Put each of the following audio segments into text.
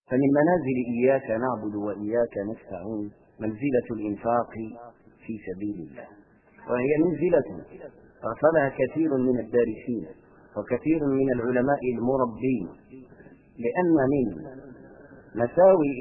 فمن منازل إياك نعبد وإياك نستعين منزلة الإنفاق في سبيل الله، وهي منزلة غفلها كثير من الدارسين وكثير من العلماء المربين، لأن من مساوئ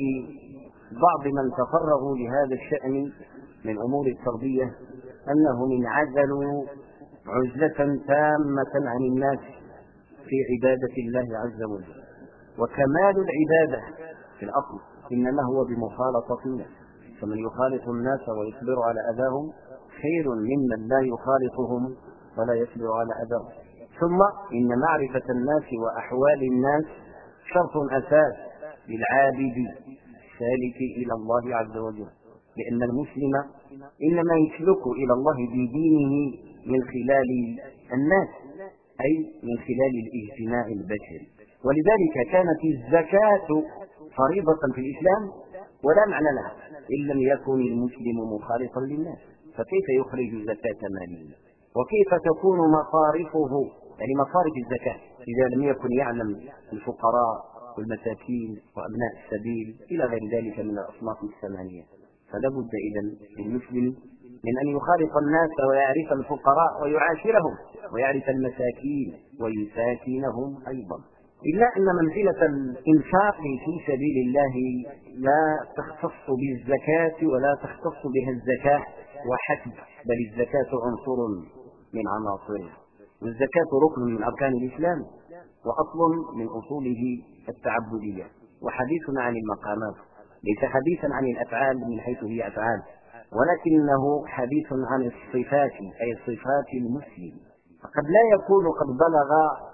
بعض من تفرغوا لهذا الشأن من أمور التربية أنهم انعزلوا عزلة تامة عن الناس في عبادة الله عز وجل. وكمال العبادة في الأصل إنما هو بمخالطة الناس، فمن يخالط الناس ويصبر على أذاهم خير ممن لا يخالطهم ولا يصبر على أذاهم. ثم إن معرفة الناس وأحوال الناس شرط أساس للعابد السالك إلى الله عز وجل، لأن المسلم إنما يسلك إلى الله بدينه من خلال الناس، أي من خلال الاجتماع البشري. ولذلك كانت الزكاة فريضة في الإسلام ولا معنى لها إن لم يكن المسلم مخالطا للناس، فكيف يخرج زكاة ماله؟ وكيف تكون مصارفه، يعني مصارف الزكاة، إذا لم يكن يعلم الفقراء والمساكين وأبناء السبيل إلى غير ذلك من الأصناف الثمانية؟ فلا بد إذن للمسلم من أن يخالط الناس ويعرف الفقراء ويعاشرهم ويعرف المساكين ويساكنهم أيضا. إلا أن منزلة الإنفاق في سبيل الله لا تختص بالزكاة ولا تختص بها الزكاة وحسب، بل الزكاة عنصر من عناصره، والزكاة ركن من أركان الإسلام وأصل من أصوله التعبدية. وحديثنا عن المقامات ليس حديثا عن الأفعال من حيث هي أفعال، ولكنه حديث عن الصفات، أي صفات المسلم. فقد لا يكون قد بلغ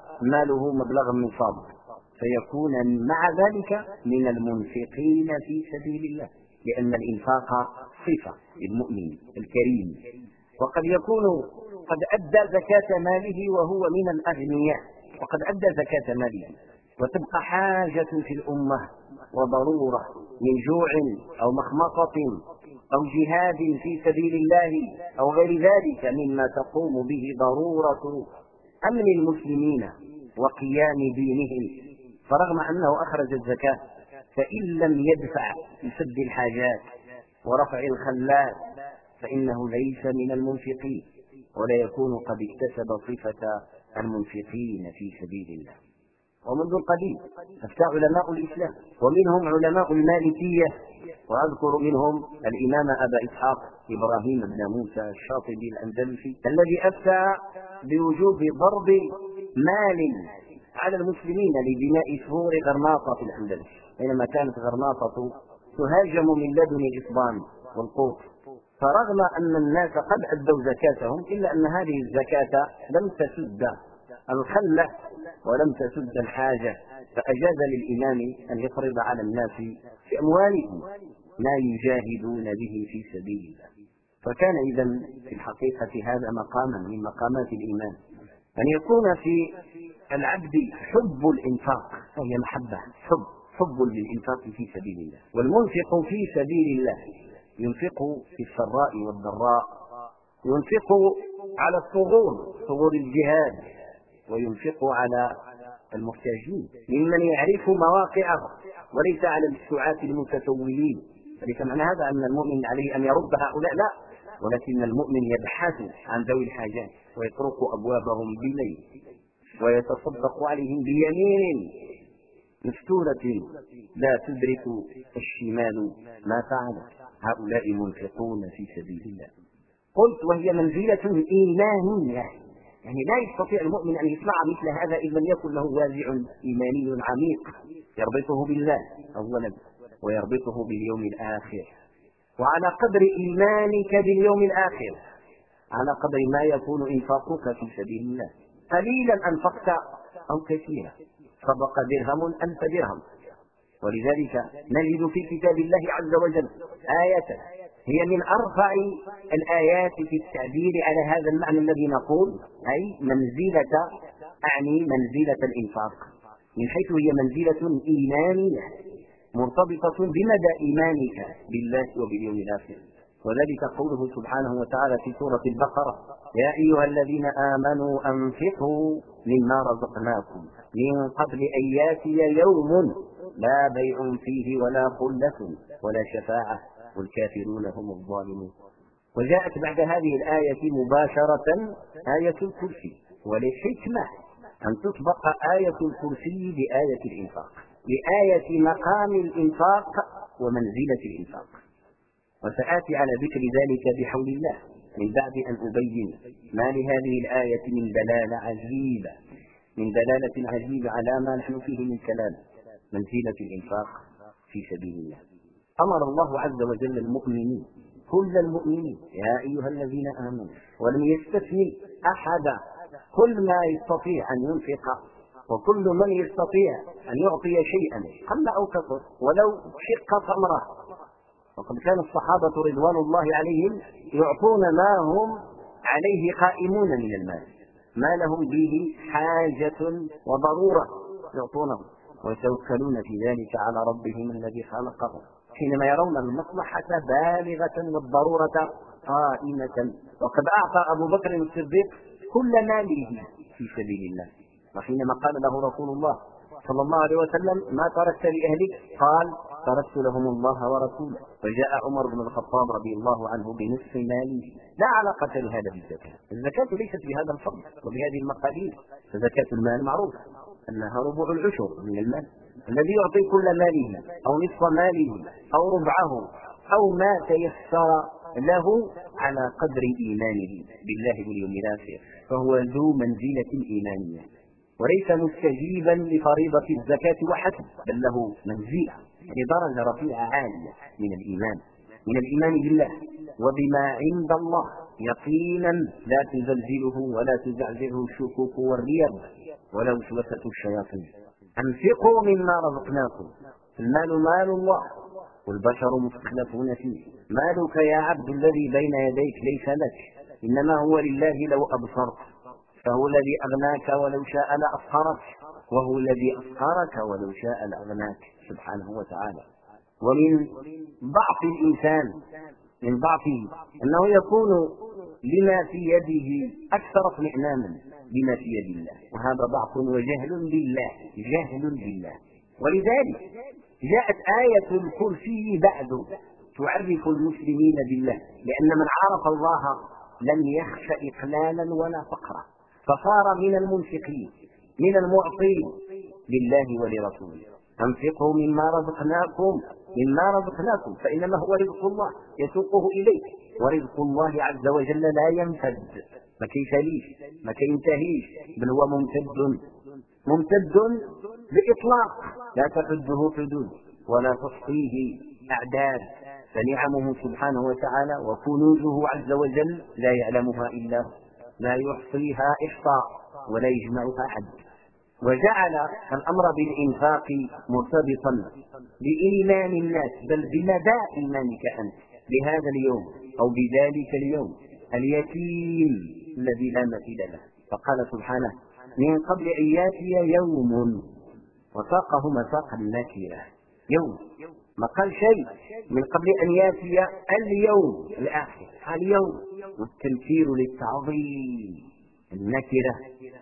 ماله مبلغا من صابر فيكون مع ذلك من المنفقين في سبيل الله، لأن الإنفاق صفة للمؤمن الكريم. وقد يكون قد أدى زكاة ماله وهو من الأغنياء، وقد أدى زكاة ماله وتبقى حاجة في الأمة وضرورة من جوع أو مخمصة أو جهاد في سبيل الله أو غير ذلك مما تقوم به ضرورة أمن المسلمين وقيام دينهم، فرغم أنه أخرج الزكاة فإن لم يدفع لسد الحاجات ورفع الخلات فإنه ليس من المنفقين، ولا يكون قد اكتسب صفة المنفقين في سبيل الله. ومنذ القديم أفتى علماء الإسلام ومنهم علماء المالكية، وأذكر منهم الإمام أبا إسحاق إبراهيم بن موسى الشاطبي الأندلسي الذي أفتى بوجوب ضرب مال على المسلمين لبناء سور غرناطة في الأندلس، حينما كانت غرناطة تهاجم من لدن الإصبان والقوط. فرغم أن الناس قد أدوا زكاتهم إلا أن هذه الزكاة لم تسد الخلة ولم تسد الحاجة، فأجاز للإمام أن يفرض على الناس في أموالهم ما يجاهدون به في سبيل الله. فكان إذن في الحقيقة هذا مقاما من مقامات الإيمان، أن يكون في العبد حب الإنفاق، وهي محبة حب للإنفاق في سبيل الله. والمنفق في سبيل الله ينفق في السراء والضراء، ينفق على ثغور الجهاد، وينفق على المحتاجين ممن يعرف مواقعه وليس على السعاة المتسولين. فليس معنى هذا أن المؤمن عليه أن يرد هؤلاء، لا، ولكن المؤمن يبحث عن ذوي الحاجات ويطرق أبوابهم بالليل ويتصدق عليهم بيمين مفتولة لا تدرك الشمال ما فعلت. هؤلاء منفقون في سبيل الله. قلت وهي منزلة إيمانية، يعني لا يستطيع المؤمن أن يصنع مثل هذا إذا لم يكن له وازع إيماني عميق يربطه بالله أولا ويربطه باليوم الآخر. وعلى قدر إيمانك باليوم الآخر على قدر ما يكون إنفاقك في سبيل الله. قليلا أنفقت أو كثيرا، صدق درهم ألف درهم. ولذلك نجد في كتاب الله عز وجل آية هي من أرفع الآيات في التعبير على هذا المعنى الذي نقول، أي منزلة، أعني منزلة الإنفاق، من حيث هي منزلة إيمانية مرتبطة بمدى إيمانك بالله وباليوم الآخر. وذلك قوله سبحانه وتعالى في سورة البقرة: يا أيها الذين آمنوا أنفقوا مما رزقناكم من قبل أن يأتي يوم لا بيع فيه ولا خلة ولا شفاعة والكافرون هم الظالمون. وجاءت بعد هذه الآية مباشرة آية الكرسي، ولحكمة أن تطبق آية الكرسي بآية الإنفاق، بآية مقام الإنفاق ومنزلة الإنفاق. وسآتي على ذكر ذلك بحول الله من بعد أن أبين ما لهذه الآية من دلالة عجيبة على ما نحن فيه من كلام منزلة الإنفاق في سبيل الله. أمر الله عز وجل المؤمنين كل المؤمنين يا أيها الذين آمنوا، ولم يستثني أحدا، كل ما يستطيع أن ينفق وكل من يستطيع أن يعطي شيئا قل أو كثر ولو شق تمرة. وقد كان الصحابة رضوان الله عليهم يعطون ما هم عليه قائمون من المال، ما لهم به حاجة وضرورة يعطونه، ويتوكلون في ذلك على ربهم الذي خلقهم حينما يرون المصلحة بالغة والضرورة قائمة. وقد أعطى أبو بكر الصديق كل ماله في سبيل الله، وحينما قال له رسول الله صلى الله عليه وسلم ما تركت لأهلك؟ قال تركت لهم الله ورسوله. وجاء عمر بن الخطاب رضي الله عنه بنصف ماله. لا علاقة لهذا بالزكاة، الزكاة ليست بهذا الفضل وبهذه المقادير، فزكاة المال معروف أنها ربع العشر من المال. الذي يعطي كل ماله أو نصف ماله أو ربعه أو ما تيسر له على قدر إيمانه بالله واليوم الآخر فهو ذو منزلة إيمانية، وليس مستجيبا لفريضة الزكاة وحسب، بل له منزلة لدرجة رفيعة عالية من الإيمان بالله وبما عند الله يقينا لا تزلزله ولا تزعزعه الشكوك والريب ولا وسوسة الشياطين. أنفقوا مما رزقناكم، المال مال الله والبشر مستخلفون فيه. مالك يا عبد الذي بين يديك ليس لك، إنما هو لله. لو أبصرت فهو الذي أغناك ولو شاء لأفقرك، وهو الذي أفقرك ولو شاء لأغناك سبحانه وتعالى. ومن ضعف الإنسان من ضعفه أنه يكون لما في يده أكثر اطمئنانا بما في يد الله، وهذا ضعف وجهل بالله. ولذلك جاءت آية الكرسي بعد تعرف المسلمين بالله، لأن من عرف الله لم يخش إقلالا ولا فقرا، فصار من المنفقين من المعطين لله ولرسوله. أنفقوا مما رزقناكم فإنما هو رزق الله يسوقه إليك، ورزق الله عز وجل لا ينفد، ما كيفليش ما كينتهيش، بل هو ممتد بإطلاق لا تحده حدود ولا تحصيه أعداد. فنعمه سبحانه وتعالى وكنوزه عز وجل لا يعلمها إلا هو، لا يحصيها إحصاء ولا يجمعها عد. وجعل الأمر بالإنفاق مرتبطا بإيمان الناس، بل بمدى إيمانك أنت بهذا اليوم أو بذلك اليوم اليتيم الذي لا مثيل له. فقال سبحانه من قبل أن يأتي يوم، وساقه مساق النكرة يوم، ما قال شيء من قبل أن يأتي اليوم الآخر، اليوم والتمثيل للتعظيم، النكرة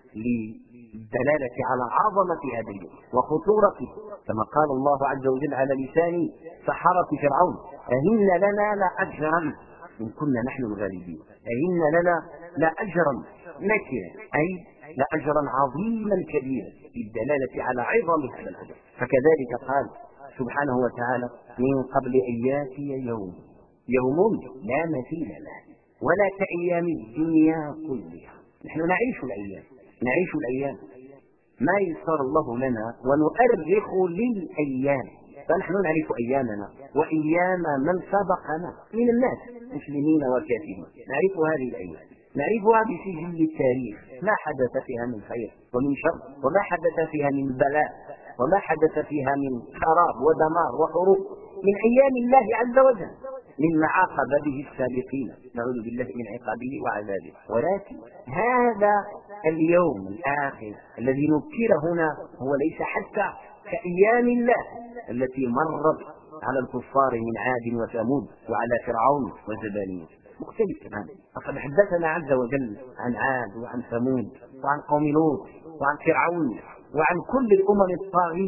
للدلالة على عظمة هذا اليوم وخطورته، كما قال الله عز وجل على لسان سحرة فرعون أئن لنا لأجرا إن كنا نحن الغالبين. أئن لنا لأجرا نكرة أي لأجرا عظيما كبيرا للدلالة على عظم هذا الأجر. فكذلك قال سبحانه وتعالى من قبل أن يأتي يوم لا مثيل له ولا كأيام الدنيا كلها. نحن نعيش الأيام ما يسر الله لنا ونؤرخ للأيام، فنحن نعرف أيامنا وأيام من سبقنا من الناس مسلمين وكافرين، نعرف هذه الأيام، نعرفها بسجل التاريخ، ما حدث فيها من خير ومن شر، وما حدث فيها من بلاء، وما حدث فيها من خراب ودمار وحروب، من أيام الله عز وجل مما عاقب به السابقين، نعوذ بالله من عقابه وعذابه. ولكن هذا اليوم الآخر الذي نذكر هنا هو ليس حتى كأيام الله التي مرت على الكفار من عاد وثمود وعلى فرعون وزبانية، مختلف تماما. فقد حدثنا عز وجل عن عاد وعن ثمود وعن قوم لوط وعن فرعون وعن كل الأمم الطاغية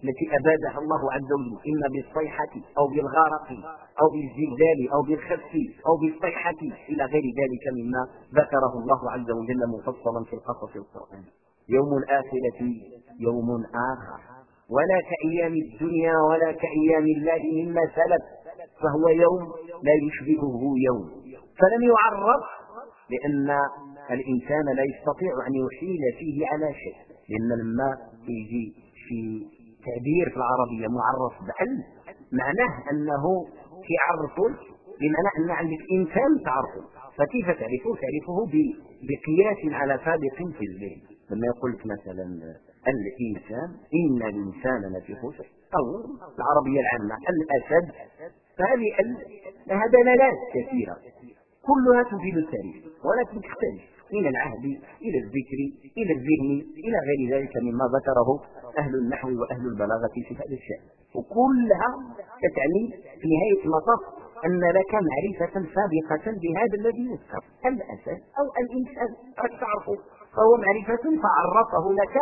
التي أبادها الله عز وجل إما بالصيحة أو بالغرق أو بالزلزال أو بالخسف أو بالصيحة إلى غير ذلك مما ذكره الله عز وجل مفصلا في القصص القرآني. يوم الآخرة يوم آخر، ولا كأيام الدنيا ولا كأيام الله مما سلف، فهو يوم لا يشبهه يوم، فلم يعرف لأن الإنسان لا يستطيع أن يحيل فيه على شيء، لأن لما يجي في تعبير في العربية معرف بأل معناه أنه يعرفه بمعنى أن عندك إنسان تعرفه، فكيف تعرفه؟ تعرفه بقياس على سابق في الذهن. لما يقول لك مثلا الإنسان إن الإنسان لفي خسر، أو العربية العامة الأسد، فهذه لها دلالات كثيرة كلها تفيد التاريخ ولكن تختلف من العهد إلى الذكر إلى الذهن إلى غير ذلك مما ذكره أهل النحو وأهل البلاغة في هذا الشأن، وكلها تعني في نهاية المطاف أن لك معرفة سابقة بهذا الذي يذكر الأسد أو الإنسان قد تعرفه، فهو معرفة فعرفه لك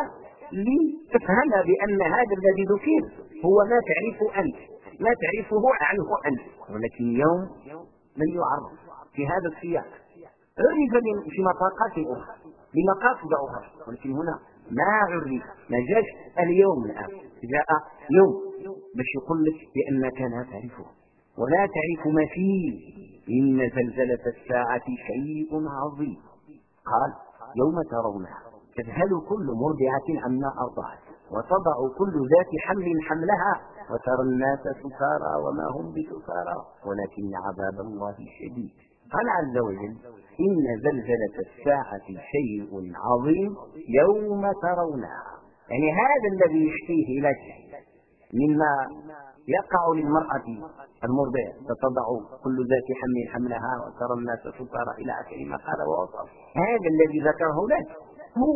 لتفهم بأن هذا الذي ذكر هو ما تعرفه أنت، ما تعرفه عنه أنت، ولكن يوم من يعرف في هذا السياق عرف في مطاقات أخرى بمقاصد أخرى، ولكن هنا ما عرف، ما جاش اليوم الآن جاء يوم باش يقول لك بأنك لا تعرفه ولا تعرف ما فيه. إن زلزلة الساعة شيء عظيم، قال يوم ترونها تذهل كل مرضعة عما أرضعت وتضع كل ذات حمل حملها وترى الناس سكارى وما هم بسكارى ولكن عذاب الله شديد. قال عز وجل إن زلزلة الساعة شيء عظيم يوم ترونها، يعني هذا الذي يشتيه لك مما يقع للمرأة المرضع تتضع كل ذات حمل حملها وترى الناس سكارى إلى آخر ما قال ووصف، هذا الذي ذكره لك هو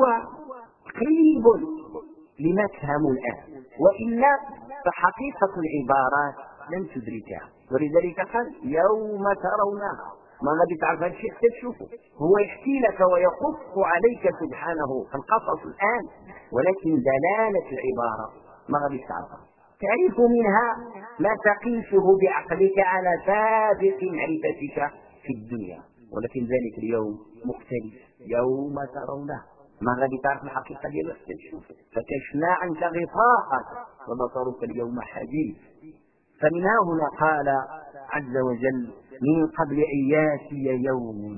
قريب لما تفهم الآن، وإلا فحقيقة العبارات لن تدركها، ولذلك قال يوم ترونها، ما غادي تعرف هذا الشيء حتى تشوفه، هو يحكي لك ويقص عليك سبحانه القصص الآن، ولكن دلالة العبارة ما غادي تعرفها، تعرف منها ما تقيسه بعقلك على سابق معرفتك في الدنيا، ولكن ذلك اليوم مختلف، يوم ترونه ما غادي تعرف الحقيقة ديالو حتى تشوفه، فكشفنا عنك غطاءك وبصرك اليوم حديد. فمنها هنا قال عز وجل من قبل أن ياتي يوم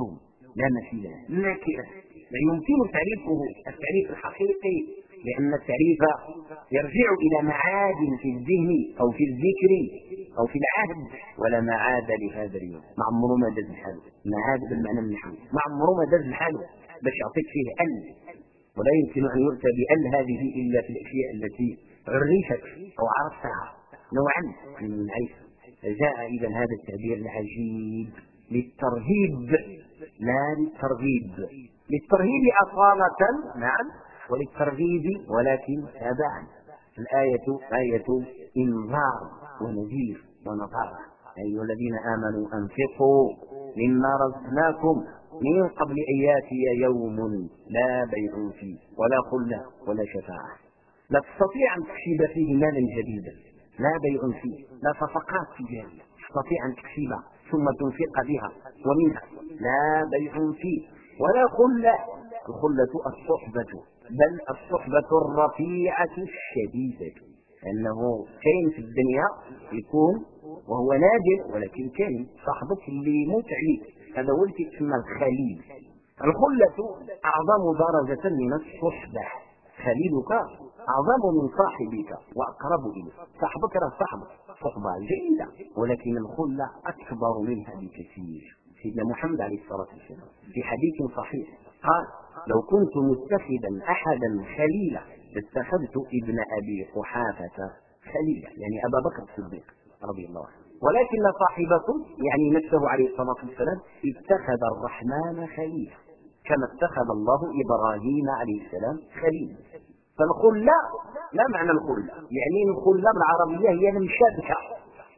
لا مثيل له، نكرة لا يمكن تعريفه التعريف الحقيقي، لأن التعريف يرجع إلى معاد في الذهن أو في الذكر أو في العهد، ولا معاد لهذا اليوم، ما عمره ما دز الحال، معاد بالمعنى النحوي ما عمره ما دز الحال باش يعطيك فيه ال، ولا يمكن أن يؤتى بال هذه إلا في الأشياء التي عرفت أو عرفتها نوعا من المعرفة. جاء إذا هذا التعبير العجيب للترهيب لا للترغيب، للترهيب أصالة نعم وللترغيب ولكن تابعا. الآية آية إنذار ونذير ونظارة، أيها الذين آمنوا أنفقوا مما رزقناكم من قبل أن ياتي يوم لا بيع فيه ولا خلة ولا شفاعة، لا تستطيع أن تكسب فيه مالا جديدا، لا بيع فيه لا صفقات تجارية تستطيع أن تكسبها ثم تنفق بها ومنها، لا بيع فيه ولا خلة، الخلة الصحبة، بل الصحبة الرفيعة الشديدة، أنه كاين في الدنيا يكون وهو نادر ولكن كاين صاحبك اللي يموت عليك، هذا هو اللي يسمى الخليل. الخلة أعظم درجة من الصحبة، خليلك أعظم من صاحبك وأقرب إليك، صاحبك راه صاحبك صحبة جيدة، ولكن الخلة أكبر منها بكثير. سيدنا محمد عليه الصلاة والسلام في حديث صحيح قال لو كنت متخذا أحدا خليلا لاتخذت ابن أبي قحافة خليلا، يعني أبا بكر الصديق رضي الله عنه، ولكن صاحبكم يعني نفسه عليه الصلاة والسلام اتخذ الرحمن خليلا كما اتخذ الله إبراهيم عليه السلام خليلا. فالخلة لا معنى الخلة، يعني الخلة بالعربية هي المشابكة،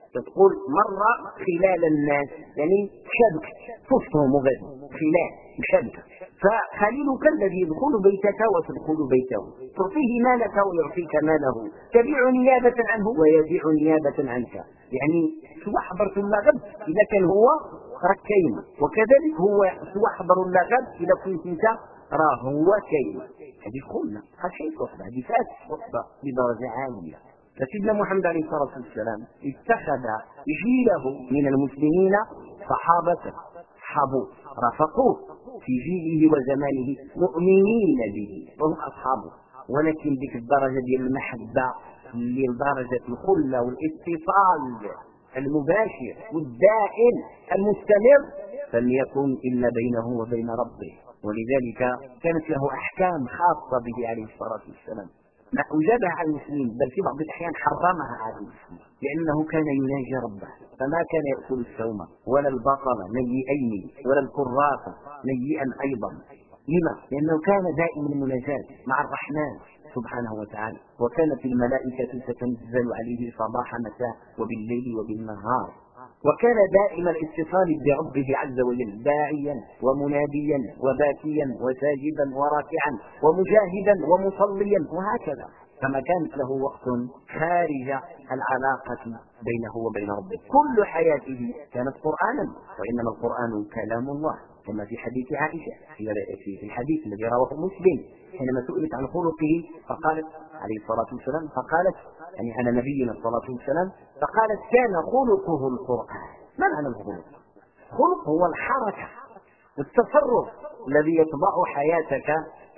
تقول مر خلال الناس، يعني شبك وسطهم وغادي خلال شبك. فخليلك الذي يدخل بيتك وتدخل بيته، تعطيه مالك ويعطيك ماله، تبيع نيابة عنه ويبيع نيابة عنك. يعني سواء حضرت اللغب إذا كان هو راك كاين، وكذلك هو سواء حضر اللغب إذا كنت انت راه هو كاين. هذه خلنا خشيت وحده، هذه فات وحده بدرجة عالية. فسيدنا محمد عليه الصلاة والسلام اتخذ جيله من المسلمين صحابته، صحابه رافقوه في جيله وزمانه مؤمنين به وهم أصحابه، ولكن ذيك الدرجة ديال المحبة اللي لدرجة الخلة والاتصال المباشر والدائم المستمر لم يكن إلا بينه وبين ربه. ولذلك كانت له أحكام خاصة به عليه الصلاة والسلام، ما أوجبها على المسلمين، بل في بعض الأحيان حرمها على المسلمين، لأنه كان يناجي ربه، فما كان يأكل الثوم ولا البصل نيئين ولا الكراث نيئا أيضا. لما؟ لأنه كان دائما المناجاة مع الرحمن سبحانه وتعالى، وكانت الملائكة تتنزل عليه صباح مساء وبالليل وبالنهار، وكان دائما الاتصال بربه عز وجل، داعيا ومناديا وباكيا وساجدا وراكعا ومجاهدا ومصليا وهكذا. فما كانت له وقت خارج العلاقة بينه وبين ربه، كل حياته كانت قرآنا، وإنما القرآن كلام الله، كما في حديث عائشة في الحديث الذي رواه مسلم حينما سئلت عن خلقه فقالت عليه الصلاة والسلام، فقالت يعني على نبينا الصلاة والسلام، فقالت كان خلقه القرآن. ما معنى الخلق؟ الخلق هو الحركة والتصرف الذي يطبع حياتك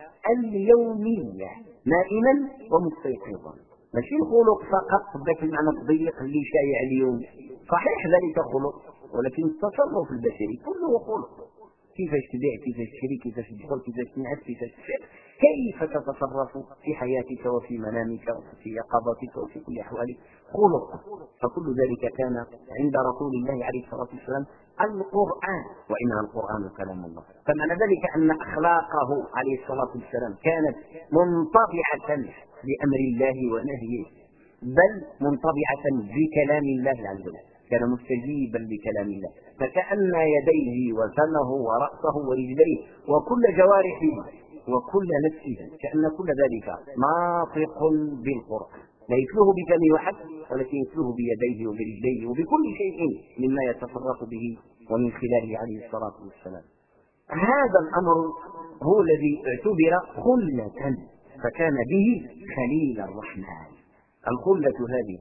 اليومية نائما ومستيقظا، ماشي الخلق فقط ذاك المعنى الضيق اللي شايع اليوم، صحيح ذلك خلق، ولكن التصرف البشري كله خلق. كيفاش تبيع، كيفاش تشري، كيفاش تدخل، كيفاش تنعس، كيفاش تفعل، كيف تتصرف في حياتك وفي منامك وفي يقظتك وفي كل احوالك خلق. فكل ذلك كان عند رسول الله عليه الصلاه والسلام القران، وانها القران كلام الله. فمعنى ذلك ان اخلاقه عليه الصلاه والسلام كانت منطبعه بامر الله ونهيه، بل منطبعه بكلام الله عز وجل، كان مستجيبا لكلام الله، فكأن يديه وفمه ورأسه ورجليه وكل جوارحه وكل نفسه كأن كل ذلك ناطق بالقرآن، لا يتلوه بفمه وحده، ولكن يتلوه بيديه وبرجليه وبكل شيء مما يتصرف به ومن خلاله عليه الصلاة والسلام. هذا الأمر هو الذي اعتبر خلة، فكان به خليل الرحمن. الخلة هذه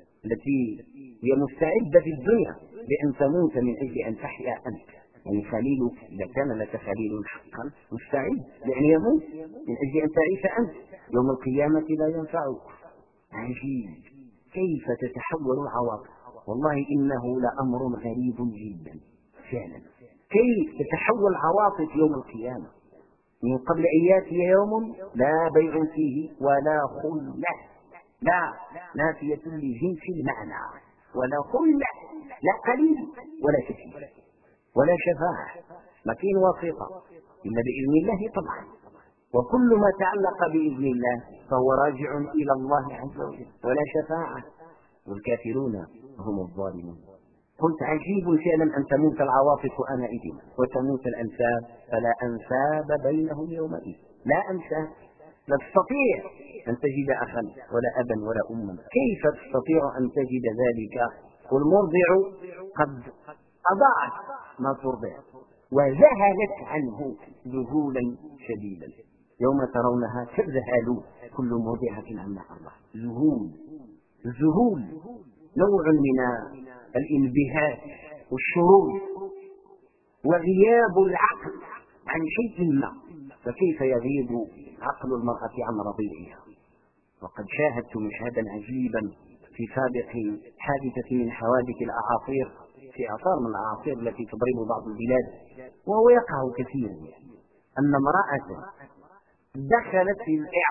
التي هي مستعدة في الدنيا بأن تموت من أجل أن تحيا أنت، يعني خليلك إذا كان لك خليل حقا مستعد لأن يموت من أجل أن تعيش أنت يوم القيامة لا ينفعك. عجيب كيف تتحول العواطف، والله إنه لأمر غريب جدا فعلا، كيف تتحول العواطف يوم القيامة. من قبل أن يأتي يوم لا بيع فيه ولا خلة، لا نافية لجنس المعنى، ولا خلة، لا قليل ولا كثير ولا شفاعة، ما كاين واسطة إلا بإذن الله طبعا، وكل ما تعلق بإذن الله فهو راجع إلى الله عز وجل، ولا شفاعة، والكافرون هم الظالمون. قلت عجيب فعلا أن تموت العواطف آنئذ وتموت الأنساب، فلا أنساب بينهم يومئذ، لا أنساب، لا تستطيع أن تجد أخا ولا أبا ولا أما، كيف تستطيع أن تجد ذلك والمرضع قد أضاعت ما ترضع وذهلت عنه ذهولا شديدا، يوم ترونها تذهل كل مرضعة عما أرضعت. الذهول نوع من الانبهاج والشرود وغياب العقل عن شيء ما، فكيف يغيب عقل المرأة عن رضيعها؟ وقد شاهدت مشهدا عجيبا في سابق حادثة من حوادث الأعاصير، في أعصار من الأعاصير التي تضرب بعض البلاد، وهو يقع كثيرا، أن امرأة دخلت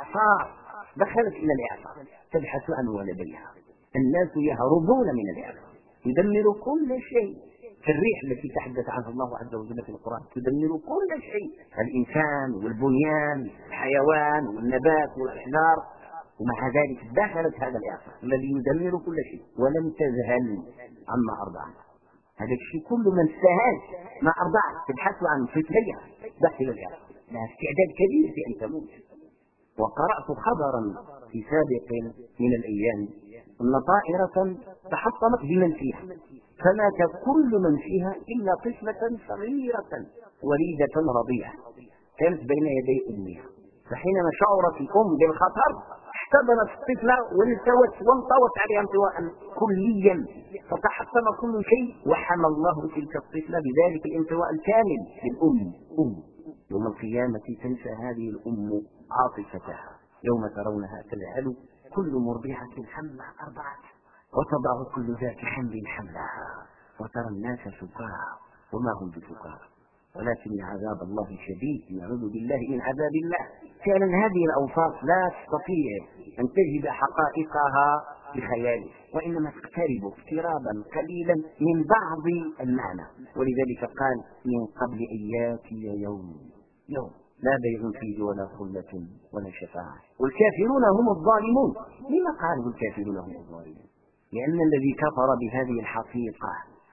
إلى الإعصار تبحث عن ولديها، الناس يهربون من الإعصار، يدمر كل شيء، كالريح التي تحدث عنها الله عز وجل في القرآن، تدمر كل شيء، الإنسان والبنيان، الحيوان والنبات والأشجار، ومع ذلك دخلت هذا الإعصار الذي يدمر كل شيء ولم تذهل عما أرضعت. هذا الشيء كل من استهان ما أرضعت تبحث عن فتنيها داخل الإعصار، لها استعداد كبير في أن تموت. وقرأت خبرا في سابق من الأيام أن طائرة تحطمت بمن فيها فمات كل من فيها إلا طفلة صغيرة وليدة رضيعة كانت بين يدي أمها. فحينما شعرت الأم بالخطر احتضنت الطفلة وانطوت عليها انطواء كليا فتحطم كل شيء وحمى الله تلك الطفلة بذلك الانطواء الكامل للأم. يوم القيامة تنسى هذه الأم عاطفتها يوم ترونها تذهل كل مرضعة حملها أرضعت وتضع كل ذات حمل حملها وترى الناس سكارى وما هم بسكارى ولكن عذاب الله شديد. نعوذ بالله من عذاب الله. فعلا هذه الأوصاف لا تستطيع أن تجد حقائقها بخيالك وإنما تقترب اقترابا قليلا من بعض المعنى. ولذلك قال من قبل أن ياتي يوم لا بيع فيه ولا خلة ولا شفاعة والكافرون هم الظالمون. لما قالوا الكافرون هم الظالمون؟ لأن الذي كفر بهذه الحقيقة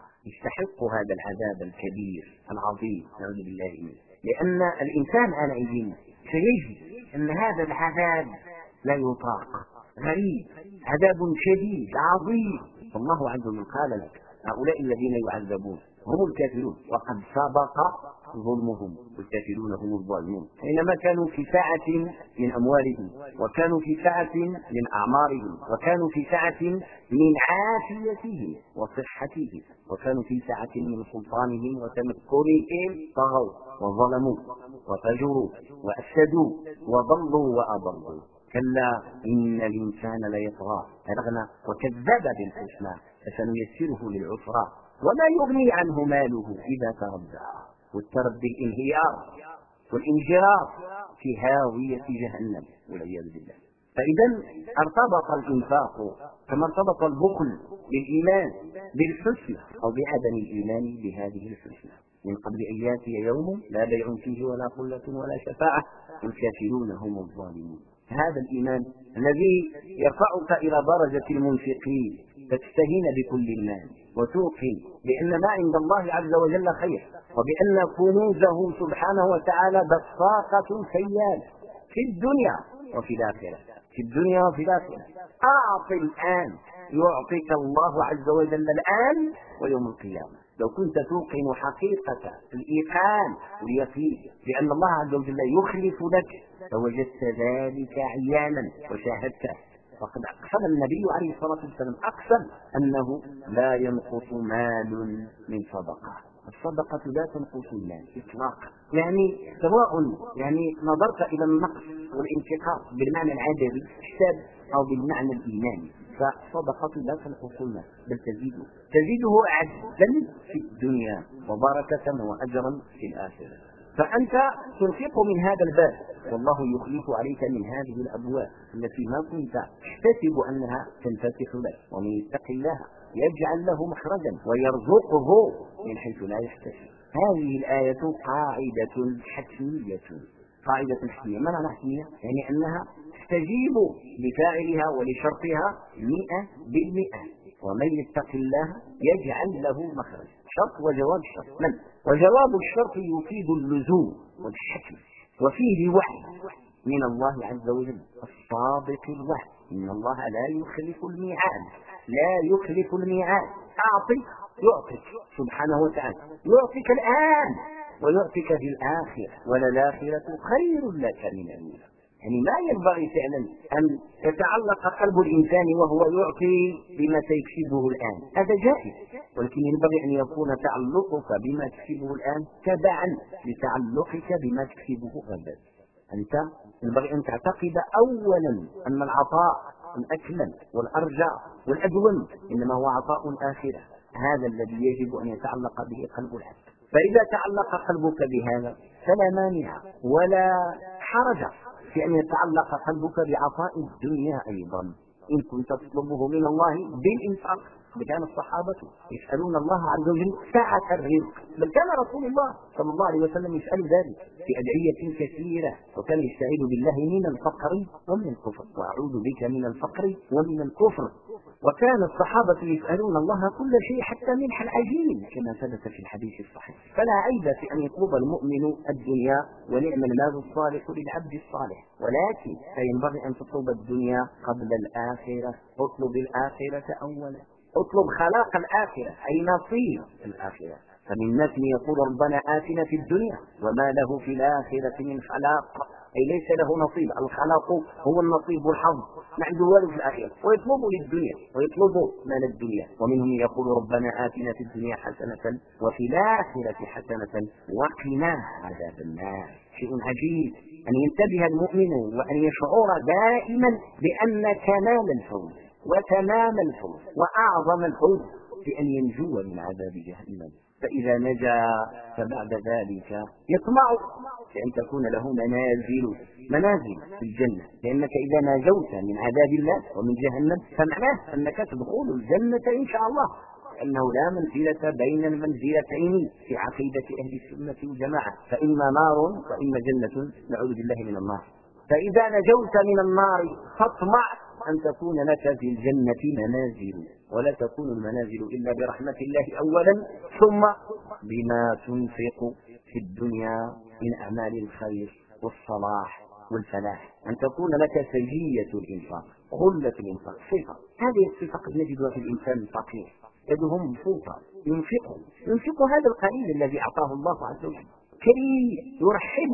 يستحق هذا العذاب الكبير العظيم نعوذ بالله منه. لأن الإنسان حينئذ سيجد أن هذا العذاب لا يطاق، غريب، عذاب شديد عظيم. والله عز وجل قال لك هؤلاء الذين يعذبون هم الكافرون وقد سبق ظلمهم والكافرون هم الظالمون. حينما كانوا في سعة من أموالهم وكانوا في سعة من أعمارهم وكانوا في سعة من عافيتهم وصحتهم وكانوا في سعة من سلطانهم وتمكنهم طغوا وظلموا وفجروا وأفسدوا وضلوا وأضلوا. كلا إن الإنسان ليطغى أرغنا وكذب بالحسنى فسنيسره للعسرى وما يغني عنه ماله إذا تردى. والتردي الانهيار والانجراف في هاوية جهنم والعياذ بالله. فإذا ارتبط الإنفاق كما ارتبط البخل بالإيمان بالحسنى أو بعدم الإيمان بهذه الحسنى. من قبل أن ياتي يوم لا بيع فيه ولا خلة ولا شفاعة والكافرون هم الظالمون. هذا الإيمان الذي يرفعك إلى درجة المنفقين فتستهين بكل المال وتوقن بأن ما عند الله عز وجل خير وبأن كنوزه سبحانه وتعالى بساطة سيالة في الدنيا وفي الآخرة. في الدنيا وفي الآخرة أعط الآن يعطيك الله عز وجل الآن ويوم القيامة. لو كنت توقن حقيقة الإيقان واليقين بأن الله عز وجل يخلف لك فوجدت ذلك عيانا وشاهدته. وقد أقسم النبي عليه الصلاة والسلام أقسم أنه لا ينقص مال من صدقة. الصدقة لا تنقص المال إطلاقا. يعني سواء نظرت إلى النقص والانتقاص بالمعنى العددي حساب أو بالمعنى الإيماني فالصدقة لا تنقص المال بل تزيده عدلا في الدنيا وبركة وأجرا في الآخرة. فأنت تنفق من هذا الباب والله يخلف عليك من هذه الأبواب التي ما كنت تحتسب أنها تنفتح لك. ومن يتق الله يجعل له مخرجا ويرزقه من حيث لا يحتسب. هذه الآية قاعدة حتمية. ما معنى حتمية؟ يعني أنها تستجيب لفاعلها ولشرطها 100%. ومن يتق الله يجعل له مخرج. شرط وجواب الشرط. من؟ وجواب الشرط يفيد اللزوم والحكم وفيه وحي من الله عز وجل الصادق الوحي. إن الله لا يخلف الميعاد. أعطي يعطيك سبحانه وتعالى، يعطيك الآن ويعطيك في الآخرة وللآخرة خير لك من الأولى. يعني ما ينبغي فعلا أن يتعلق قلب الإنسان وهو يعطي بما سيكسبه الآن، هذا جائز، ولكن ينبغي أن يكون تعلقك بما تكسبه الآن تبعا لتعلقك بما تكسبه غدا. أنت ينبغي أن تعتقد أولا أن العطاء الأكمل والأرجى والأدوم إنما هو عطاء الآخرة. هذا الذي يجب أن يتعلق به قلب العبد. فإذا تعلق قلبك بهذا فلا مانع ولا حرج في أن يتعلق قلبك بعطاء الدنيا أيضا إن كنت تطلبه من الله بالإنفاق كان الصحابة يسألون الله عز وجل ساعة الرزق، بل كان رسول الله صلى الله عليه وسلم يسأل ذلك في أدعية كثيرة، وكان يستعيذ بالله من الفقر ومن الكفر، وأعوذ بك من الفقر ومن الكفر. وكان الصحابة يسألون الله كل شيء حتى ملح العجين كما ثبت في الحديث الصحيح. فلا عيب في أن يطلب المؤمن الدنيا، ونعم المال الصالح للعبد الصالح، ولكن فينبغي أن تطلب الدنيا قبل الآخرة. اطلب الآخرة أولا، اطلب خلاق الآخرة أي نصيب الآخرة. فمن الناس من يقول ربنا آتنا في الدنيا وما له في الآخرة من خلاق، أي ليس له نصيب. الخلاق هو النصيب والحظ، ما عنده والو في الآخرة، ويطلب للدنيا ويطلب مال الدنيا. ومنهم يقول ربنا آتنا في الدنيا حسنة وفي الآخرة حسنة وقنا عذاب النار. شيء عجيب أن ينتبه المؤمن وأن يشعر دائما بأن كمال الفوز وتمام الفوز وأعظم الفوز بأن ينجو من عذاب جهنم. فإذا نجا فبعد ذلك يطمع بأن تكون له منازل في الجنة، لأنك إذا نجوت من عذاب الله ومن جهنم فمعناه أنك تدخل الجنة إن شاء الله، لأنه لا منزلة بين المنزلتين في عقيدة أهل السنة والجماعة، فإما نار وإما جنة، نعوذ بالله من النار. فإذا نجوت من النار فاطمع أن تكون لك في الجنة منازل، ولا تكون المنازل إلا برحمة الله أولا، ثم بما تنفق في الدنيا من أعمال الخير والصلاح والفلاح، أن تكون لك سجية الإنفاق، خلة الإنفاق، صفة. هذه الصفة قد نجدها في الإنسان الفقير، يده مبسوطة، ينفق هذا القليل الذي أعطاه الله عز وجل، كريم، يرحب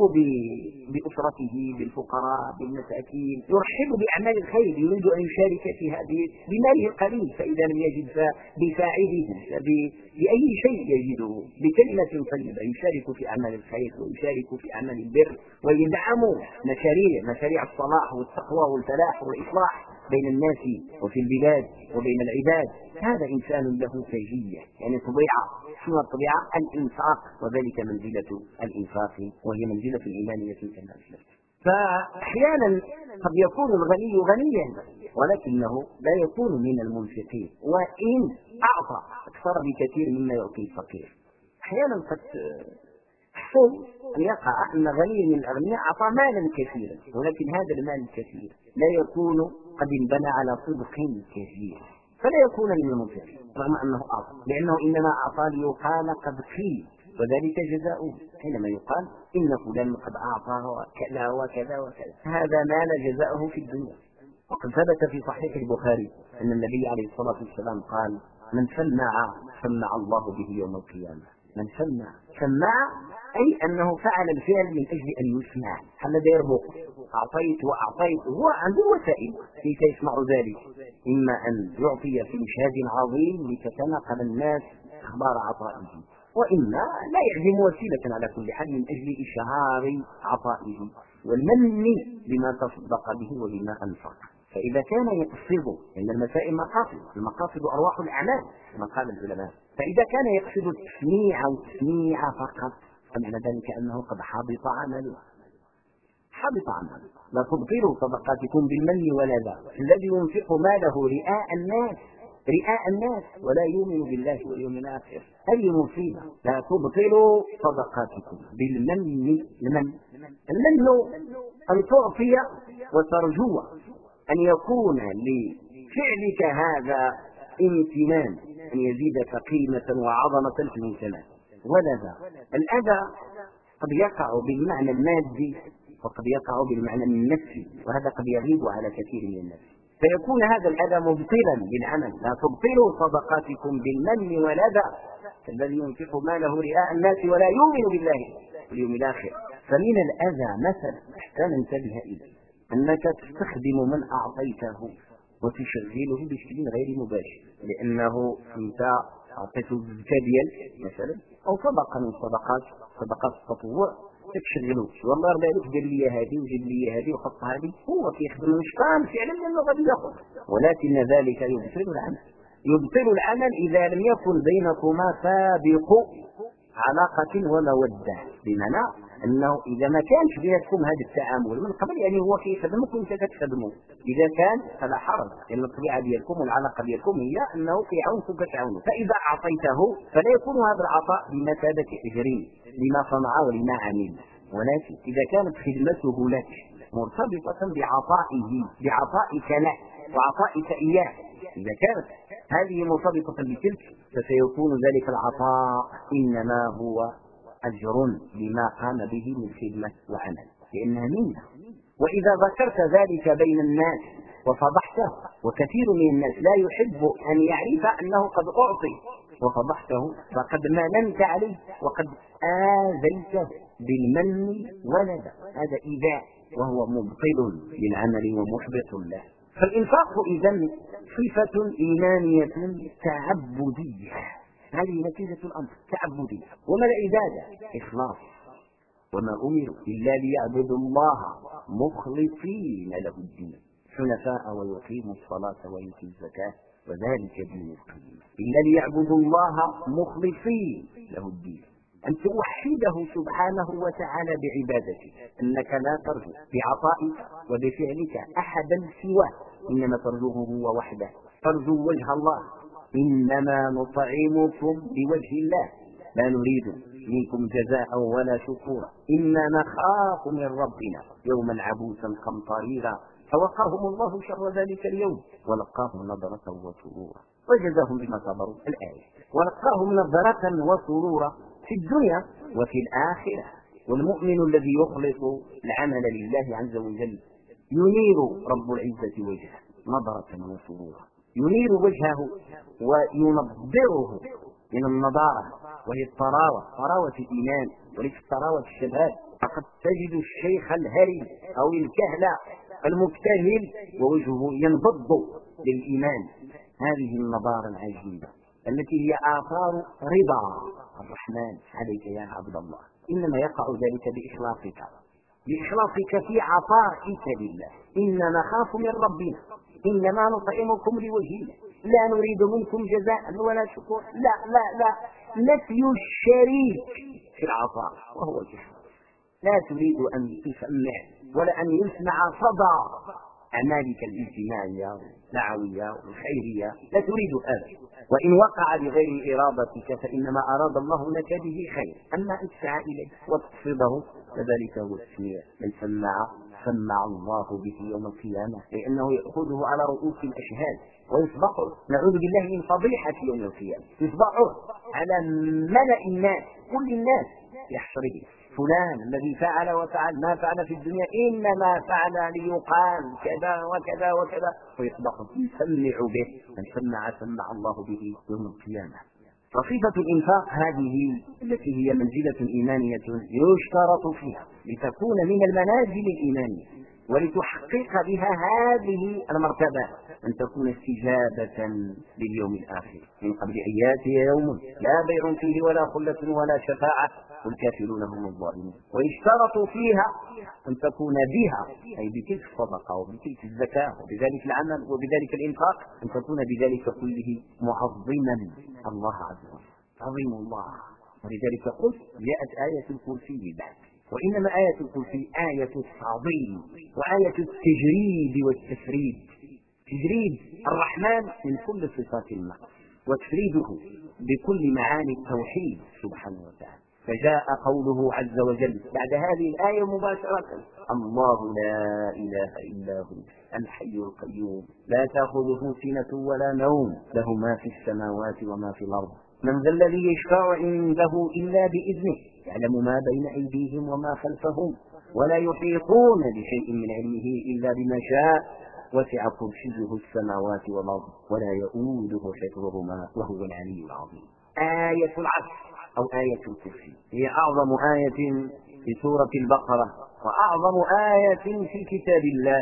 بأسرته، بالفقراء، بالمساكين، يرحب بأعمال الخير، يريد أن يشارك في هذه بماله القليل، فإذا لم يجد بفاعله بأي شيء يجده بكلمة طيبة يشارك في أعمال الخير ويشارك في أعمال البر، ويدعم مشاريع الصلاح والتقوى والفلاح والإصلاح بين الناس وفي البلاد وبين العباد. هذا إنسان له سجية، يعني طبيعة. شنو الطبيعة؟ الإنفاق، وذلك منزلة الإنفاق، وهي منزلة الإيمانية كما أسلفت. فأحيانا قد يكون الغني غنيا ولكنه لا يكون من المنفقين، وإن أعطى أكثر بكثير مما يعطي الفقير. أحيانا قد تحصل أن يقع أن غني من الأغنياء أعطى مالا كثيرا، ولكن هذا المال الكثير لا يكون قد انبنى على صدق كثير، فلا يكون من المنفقين رغم أنه أعطى، لأنه إنما أعطى ليقال قد قيل، وذلك جزاؤه. حينما يقال إن فلان قد أعطى كذا وكذا وكذا، هذا مال جزاؤه في الدنيا. وقد ثبت في صحيح البخاري أن النبي عليه الصلاة والسلام قال: من سمع الله به يوم القيامة. من سمع أي أنه فعل الفعل من أجل أن يسمع، حل يربط، أعطيت وأعطيت، هو عنده وسائل كيف يسمع ذلك، إما أن يعطي في مشهد عظيم لتتناقل الناس أخبار عطائه، وإما لا يعزم وسيلة على كل حال من أجل إشهار عطائه والمن بما تصدق به وبما أنفق. فإذا كان يقصد، لأن المسائل المقاصد أرواح الأعمال كما قال العلماء، فإذا كان يقصد التسميع فقط فمعنى ذلك أنه قد حبط عمله. لا تبطلوا صدقاتكم بالمن ولا ذا. الذي ينفق ماله رئاء الناس ولا يؤمن بالله واليوم الآخر، هذه مصيبة. لا تبطلوا صدقاتكم بالمن. المن أن تعطي وترجو أن يكون لفعلك هذا امتنان، أن يزيدك قيمة وعظمة في المجتمع. ولذا الأذى قد يقع بالمعنى المادي وقد يقع بالمعنى النفسي، وهذا قد يغيب على كثير من الناس، فيكون هذا الأذى مبطلا بالعمل. لا تبطلوا صدقاتكم بالمن والأذى الذي ينفق ماله رئاء الناس ولا يؤمن بالله واليوم الآخر. فمن الأذى مثلا حتى ننتبه إليه أنك تستخدم من أعطيته وتشغله بشكل غير مباشر، لأنه أنت أعطيته الزكاة مثلا أو صدقة من صدقات التطوع، تشغله والله ربي عليك دير لي هذه وجيب لي هذه وحط هذه، هو كيخدم المشقان فعلا لأنه غادي ياخذ، ولكن ذلك يبطل العمل إذا لم يكن بينكما سابق علاقة ومودة، بمعنى انه اذا ما كانش بيناتكم هذا التعامل من قبل، يعني هو كيخدمك وانت كتخدمه، اذا كان فلا حرج، لان الطبيعه ديالكم والعلاقه ديالكم هي انه كيعاونك وكتعاونه. فاذا اعطيته فلا يكون هذا العطاء بمثابه اجر لما صنع ولما عمل، ولكن اذا كانت خدمته لك مرتبطه بعطائك له وعطائك اياه، اذا كانت هذه مرتبطه بتلك فسيكون ذلك العطاء انما هو أجر لما قام به من خدمة وعمل، لأنها منة. وإذا ذكرت ذلك بين الناس وفضحته، وكثير من الناس لا يحب أن يعرف أنه قد أعطي وفضحته، فقد مننت عليه وقد آذيته بالمن ولدا، هذا إيذاء وهو مبطل للعمل ومحبط له. فالإنفاق إذن صفة إيمانية تعبدية، هذه نتيجة الأمر تعبدية. وما العبادة؟ إخلاص. وما أمروا إلا ليعبدوا الله مخلصين له الدين حنفاء ويقيموا الصلاة ويؤتوا الزكاة وذلك دين القيم. إلا ليعبدوا الله مخلصين له الدين، أن توحده سبحانه وتعالى بعبادتك، أنك لا ترجو بعطائك وبفعلك أحدا سواه، إنما ترجوه هو وحده، ترجو وجه الله. إنما نطعمكم لوجه الله لا نريد منكم جزاء ولا شكورا إنا نخاف من ربنا يوما عبوسا قمطريرا فوقاهم الله شر ذلك اليوم ولقاهم نضرة وسرورا وجزاهم بما صبروا. الآية ولقاهم نضرة وسرورا في الدنيا وفي الآخرة. والمؤمن الذي يخلص العمل لله عز وجل ينير رب العزة وجهه نضرة وسرورا، ينير وجهه وينضره من النضارة وهي الطراوة، طراوة الإيمان وليس طراوة الشباب. فقد تجد الشيخ الهري أو الكهل المبتهل ووجهه ينبض للإيمان. هذه النضارة العجيبة التي هي آثار رضا الرحمن عليك يا عبد الله. إنما يقع ذلك بإخلاصك في عطائك لله. إننا نخاف من ربنا إنما نطعمكم لوجهه لا نريد منكم جزاء ولا شكور. لا لا لا، نفي الشريك في العطاء وهو الإخلاص. لا تريد أن تسمع ولا أن يسمع صدى أعمالك الاجتماعية والدعوية والخيرية، لا تريد هذا. وإن وقع بغير إرادتك فإنما أراد الله لك به خير، أما أن تسعى إليه وتقصده فذلك هو التسميع. من سمع الله به يوم القيامة لأنه يأخذه على رؤوس الأشهاد ويصبحه، نعوذ بالله من فضيحة يوم القيامة، يصبحه على ملأ الناس كل الناس يحصره فلان الذي فعل وفعل ما فعل في الدنيا إنما فعل ليقال كذا وكذا وكذا، ويصبح يسمع به. من سمع الله به يوم القيامة. فصفة الإنفاق هذه التي هي منزلة إيمانية يشترط فيها لتكون من المنازل الإيمانية ولتحقق بها هذه المرتبة أن تكون استجابة لليوم الآخر من قبل أن يأتي يوم لا بيع فيه ولا خلة ولا شفاعة والكافرون هم الظالمون. ويشترط فيها أن تكون بها أي بتلك الصدقة وبتلك الزكاة وبذلك العمل وبذلك الإنفاق أن تكون بذلك كله معظما الله عز وجل، تعظيم الله. ولذلك قلت جاءت آية الكرسي بعد، وإنما آية الكرسي آية التعظيم وآية التجريد والتفريد. تجريد الرحمن من كل صفات النقص وتفريده بكل معاني التوحيد سبحانه وتعالى. فجاء قوله عز وجل بعد هذه الآية مباشرة: الله لا إله إلا هو الحي القيوم لا تأخذه سنة ولا نوم له ما في السماوات وما في الأرض من ذا الذي يشفع عنده إلا بإذنه يعلم ما بين أيديهم وما خلفهم ولا يحيطون بشيء من علمه إلا بما شاء وسع كرسيه السماوات والأرض ولا يؤوده حفظهما وهو العلي العظيم. آية العصر أو آية الكرسي هي أعظم آية في سورة البقرة وأعظم آية في كتاب الله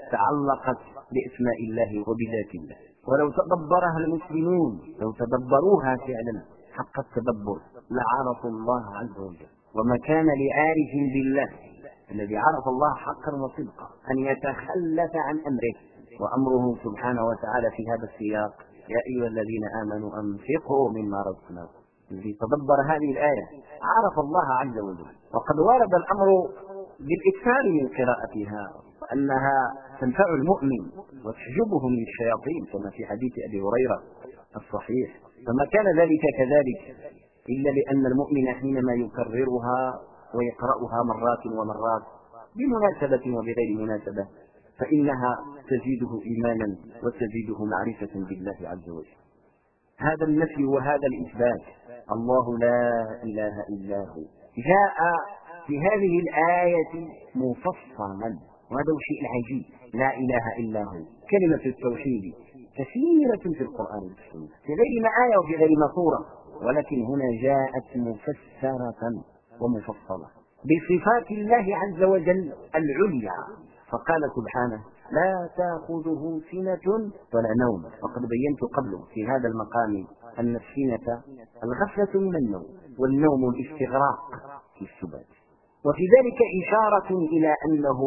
تعلقت بأسماء الله وبذات الله. ولو تدبرها المسلمون لو تدبروها فعلا حق التدبر لعرفوا الله عز وجل. وما كان لعارف بالله الذي عرف الله حقا وصدقا أن يتخلف عن أمره، وأمره سبحانه وتعالى في هذا السياق: يا أيها الذين آمنوا أنفقوا مما رزقناكم الذي تدبر هذه الآية عرف الله عز وجل. وقد ورد الأمر بالإكثار من قراءتها وأنها تنفع المؤمن وتحجبه من الشياطين كما في حديث أبي هريرة الصحيح. فما كان ذلك كذلك إلا لأن المؤمن حينما يكررها ويقرأها مرات ومرات بمناسبة وبغير مناسبة فإنها تزيده إيمانا وتزيده معرفة بالله عز وجل. هذا النفي وهذا الإثبات، الله لا إله إلا هو، جاء في هذه الآية مفصلا، وهذا الشيء العجيب. لا إله إلا هو كلمة التوحيد كثيرة في القرآن والسنة في غير ما آية وفي غير ما سورة، ولكن هنا جاءت مفسرة ومفصلة بصفات الله عز وجل العليا. فقال سبحانه لا تأخذه سنة ولا نوم. وقد بينت قبل في هذا المقام أن السنة الغفلة من النوم، والنوم الاستغراق في السبات. وفي ذلك إشارة إلى أنه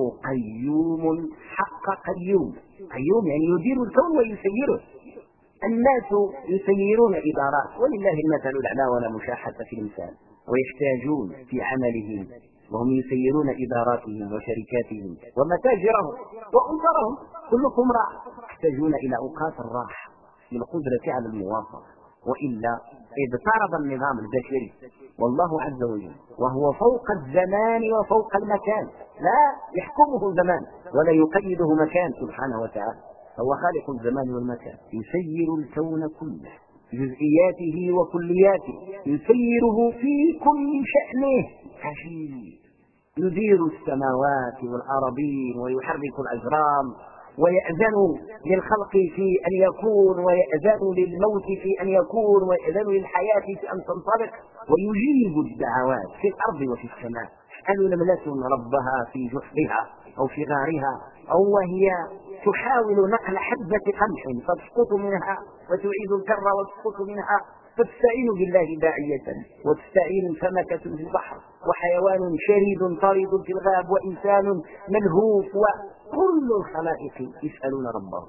قيوم حق قيوم. قيوم يعني يدير الكون ويسيره. الناس يسيرون إدارات ولله المثل الأعلى ولا مشاحة في الإمثال، ويحتاجون في عملهم وهم يسيرون إداراتهم وشركاتهم ومتاجرهم وأسرهم، كلكم راح، يحتاجون إلى أوقات الراحة للقدرة على المواصلة، وإلا اضطرب النظام البشري. والله عز وجل وهو فوق الزمان وفوق المكان، لا يحكمه الزمان ولا يقيده مكان سبحانه وتعالى، هو خالق الزمان والمكان، يسير الكون كله جزئياته وكلياته، يسيره في كل شأنه عجيب. يدير السماوات والأرضين ويحرك الأجرام ويأذن للخلق في أن يكون، ويأذن للموت في أن يكون، ويأذن للحياة في أن تنطلق، ويجيب الدعوات في الأرض وفي السماء. اسألوا نملة ربها في جحرها أو في غارها أو وهي تحاول نقل حبة قمح فتسقط منها وتعيد الكر وتسقط منها، تستعين بالله داعية، وتستعين سمكة في البحر، وحيوان شريد طريد في الغاب، وإنسان ملهوف، وكل الخلائق يسألون ربهم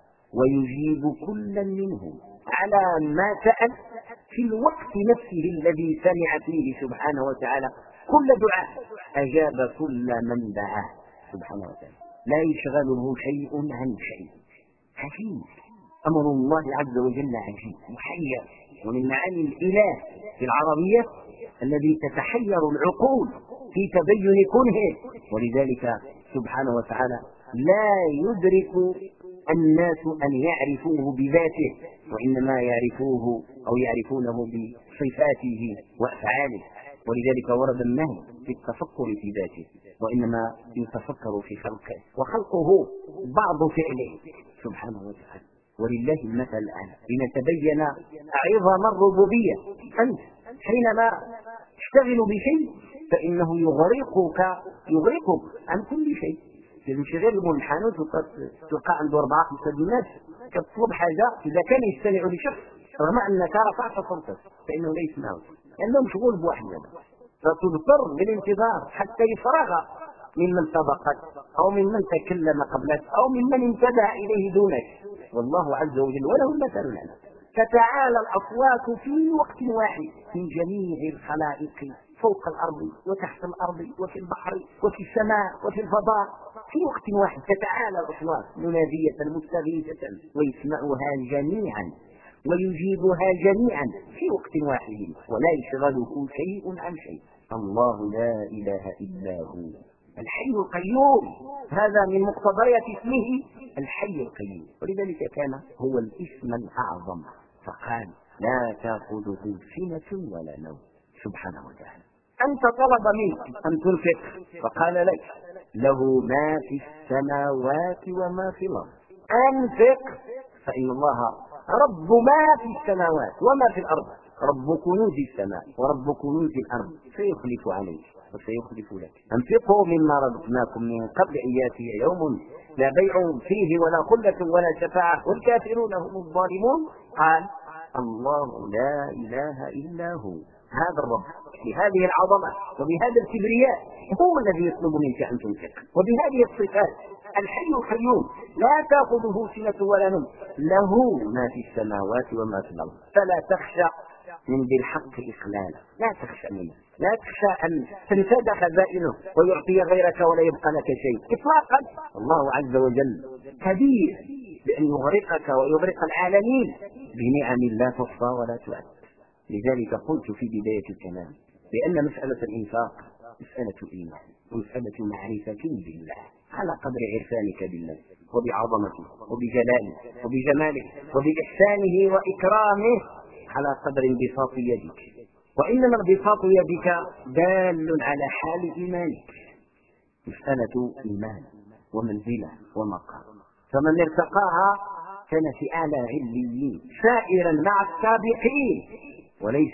ويجيب كلا منهم على ما سأل في الوقت نفسه الذي سمع فيه سبحانه وتعالى كل دعاء، أجاب كل من دعاه سبحانه وتعالى، لا يشغله شيء عن شيء. عجيب أمر الله عز وجل، عجيب محير. ومن معاني الإله في العربية الذي تتحير العقول في تبين كنه، ولذلك سبحانه وتعالى لا يدرك الناس أن يعرفوه بذاته، وإنما يعرفوه أو يعرفونه بصفاته وأفعاله. ولذلك ورد النهي في التفكر في ذاته، وإنما يتفكر في خلقه، وخلقه بعض فعله سبحانه وتعالى. ولله المثل الأعلى لنتبين عظم الربوبية. أنت حينما تشتغل بشيء فإنه يغرقك عن كل شيء. تنشغل بالحانوت تلقى عنده 4-5 ناس كتطلب حاجة، إذا كان يستمع لشخص رغم أنك رفعت صوتك فإنه لا يسمعه لأنه مشغول بواحد، فتضطر بالانتظار حتى يفرغ ممن سبقك أو ممن تكلم قبلك أو ممن انتبه إليه دونك. والله عز وجل وله المثل الأعلى. تتعالى الأصوات في وقت واحد من جميع الخلائق فوق الأرض وتحت الأرض وفي البحر وفي السماء وفي الفضاء، في وقت واحد تتعالى الأصوات منادية مستغيثة، ويسمعها جميعا ويجيبها جميعا في وقت واحد، ولا يشغله شيء عن شيء. الله لا إله إلا هو الحي القيوم، هذا من مقتضيات اسمه الحي القيوم، ولذلك كان هو الاسم الأعظم. فقال لا تأخذه سنة ولا نوم سبحانه وتعالى. أنت طلب منك أن تنفق فقال لك له ما في السماوات وما في الأرض، أنفق فإن الله رب ما في السماوات وما في الأرض، رب كنوز السماء ورب كنوز الأرض، سيخلف عليك وسيخلف لك. أنفقوا مما رزقناكم من قبل أن يأتي يوم لا بيع فيه ولا خلة ولا شفاعة والكافرون هم الظالمون. قال الله لا إله إلا هو، هذا الرب بهذه العظمة وبهذا الكبرياء هو الذي يطلب منك أن تنفق، وبهذه الصفات الحي القيوم لا تأخذه سنة ولا نوم، له ما في السماوات وما في الأرض، فلا تخشى من ذي الحق إخلالا، لا تخشى منه، لا تخشى أن تنفد خزائنه ويعطي غيرك ولا يبقى لك شيء إطلاقا. الله عز وجل كبير بأن يغرقك ويغرق العالمين بنعم لا تحصى ولا تعد. لذلك قلت في بداية الكلام بأن مسألة الإنفاق مسألة إيمان ومسألة معرفة بالله على قدر عرفانك بالله وبعظمته وبجلاله وبجماله وبإحسانه وإكرامه، على قدر انبساط يدك، وإنما انبساط يدك دال على حال إيمانك. مسألة إيمان ومنزلة ومقام، فمن ارتقاها كان في أعلى عليين سائرا مع السابقين، وليس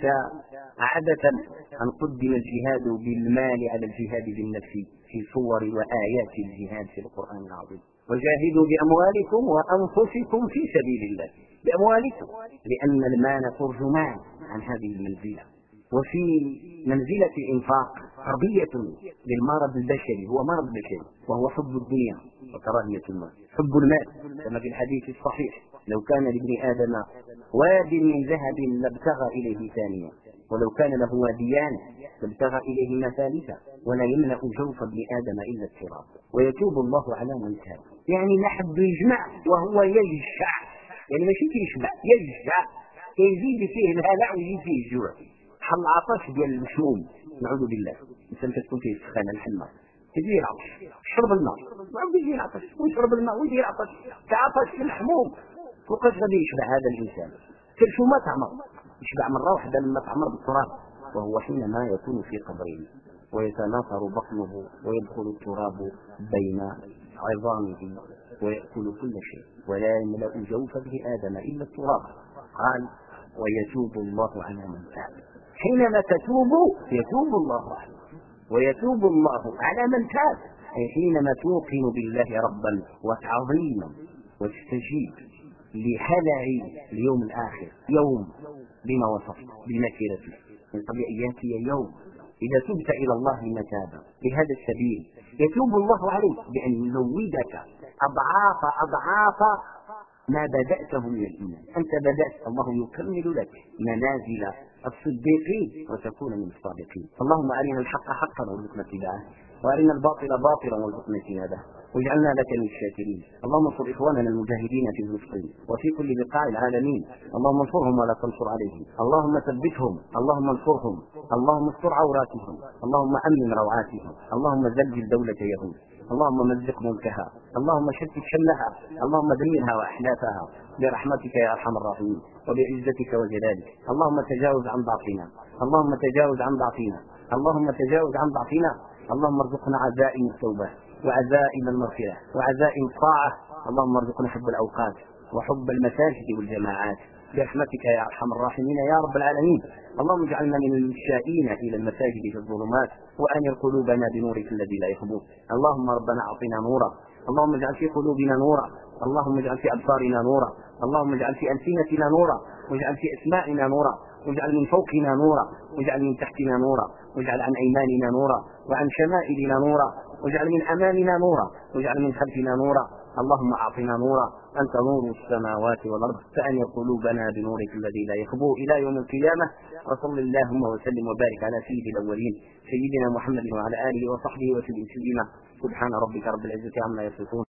عادة أن قدم الجهاد بالمال على الجهاد بالنفس في صور وآيات الجهاد في القرآن العظيم. وجاهدوا بأموالكم وأنفسكم في سبيل الله، بأموالكم، لأن المال ترجمان عن هذه المنزلة. وفي منزلة الإنفاق تربية للمرض البشري، هو مرض بشري وهو حب الدنيا وكراهية المال. حب المال كما في الحديث الصحيح: لو كان لابن آدم واد من ذهب لابتغى إليه ثانيا، ولو كان له واديان لابتغى إليهما ثالثا، ولا يملأ جوف ابن آدم إلا التراب ويتوب الله على من تاب. يعني نحب يجمع وهو يجشع، يعني ماشي كيشبع، يجشع، يزيد فيه الهلع ويزيد فيه الجوع، حل العطش ديال المشموم، نعوذ بالله. الانسان كتكون فيه السخانه الحمى يدير عطش، شرب الماء وعاود يدير عطش، ويشرب الماء ويدير عطش، كعطش المحموم. وقد غادي يشبع هذا الانسان؟ كرشو ما تعمر، يشبع مره واحده لما تعمر بالتراب، وهو حينما يكون في قبره ويتناثر بطنه ويدخل التراب بين عظامه ويأكل كل شيء ولا يملأ جوف ابن آدم إلا التراب. قال: ويتوب الله على من تاب. حينما تتوب يتوب الله عليك، ويتوب الله على من تاب، أي حينما توقن بالله ربا وتعظيما وتستجيب لهلع اليوم الآخر. يوم بما وصفت بنكرته من قبل أن يأتي يوم إذا تبت إلى الله متابا بهذا السبيل يتوب الله عليك بأن يزودك أضعاف أضعاف ما بدأته من الإيمان. أنت بدأت، الله يكمل لك منازل الصديقين وتكون من الصادقين. اللهم أرنا الحق حقا وارزقنا اتباعه، وأرنا الباطل باطلا وارزقنا اجتنابه، واجعلنا لك من الشاكرين. اللهم انصر إخواننا المجاهدين في فلسطين وفي كل بقاع العالمين، اللهم انصرهم ولا تنصر عليهم، اللهم ثبتهم، اللهم انصرهم، اللهم استر عوراتهم، اللهم أمن روعاتهم، اللهم زلزل دولة يهود، اللهم مزق ملكها، اللهم شتت شملها، اللهم دمرها وأحلافها برحمتك يا أرحم الراحمين وبعزتك وجلالك. اللهم تجاوز عن ضعفنا، اللهم تجاوز عن ضعفنا، اللهم تجاوز عن ضعفنا. اللهم ارزقنا عزائم التوبة وعزائم المغفرة وعزائم الطاعة. اللهم ارزقنا حب الأوقات وحب المساجد والجماعات برحمتك يا أرحم الراحمين يا رب العالمين. اللهم اجعلنا من المشائين إلى المساجد في الظلمات، وأنر قلوبنا بنورك الذي لا يخبو. اللهم ربنا أعطنا نورا، اللهم اجعل في قلوبنا نورا، اللهم اجعل في أبصارنا نورا، اللهم اجعل في ألسنتنا نورا، واجعل في أسماعنا نورا، واجعل من فوقنا نورا، واجعل من تحتنا نورا، واجعل عن أيماننا نورا وعن شمائلنا نورا، واجعل من أمامنا نورا، واجعل من خلفنا نورا. اللهم أعطنا نورا، أنت نور السماوات والأرض، فأنر قلوبنا بنورك الذي لا يخبو إلى يوم القيامة. وصل اللهم وسلم وبارك على سيد الأولين سيدنا محمد وعلى آله وصحبه وسلم. سبحان ربك رب العزة عما يصفون.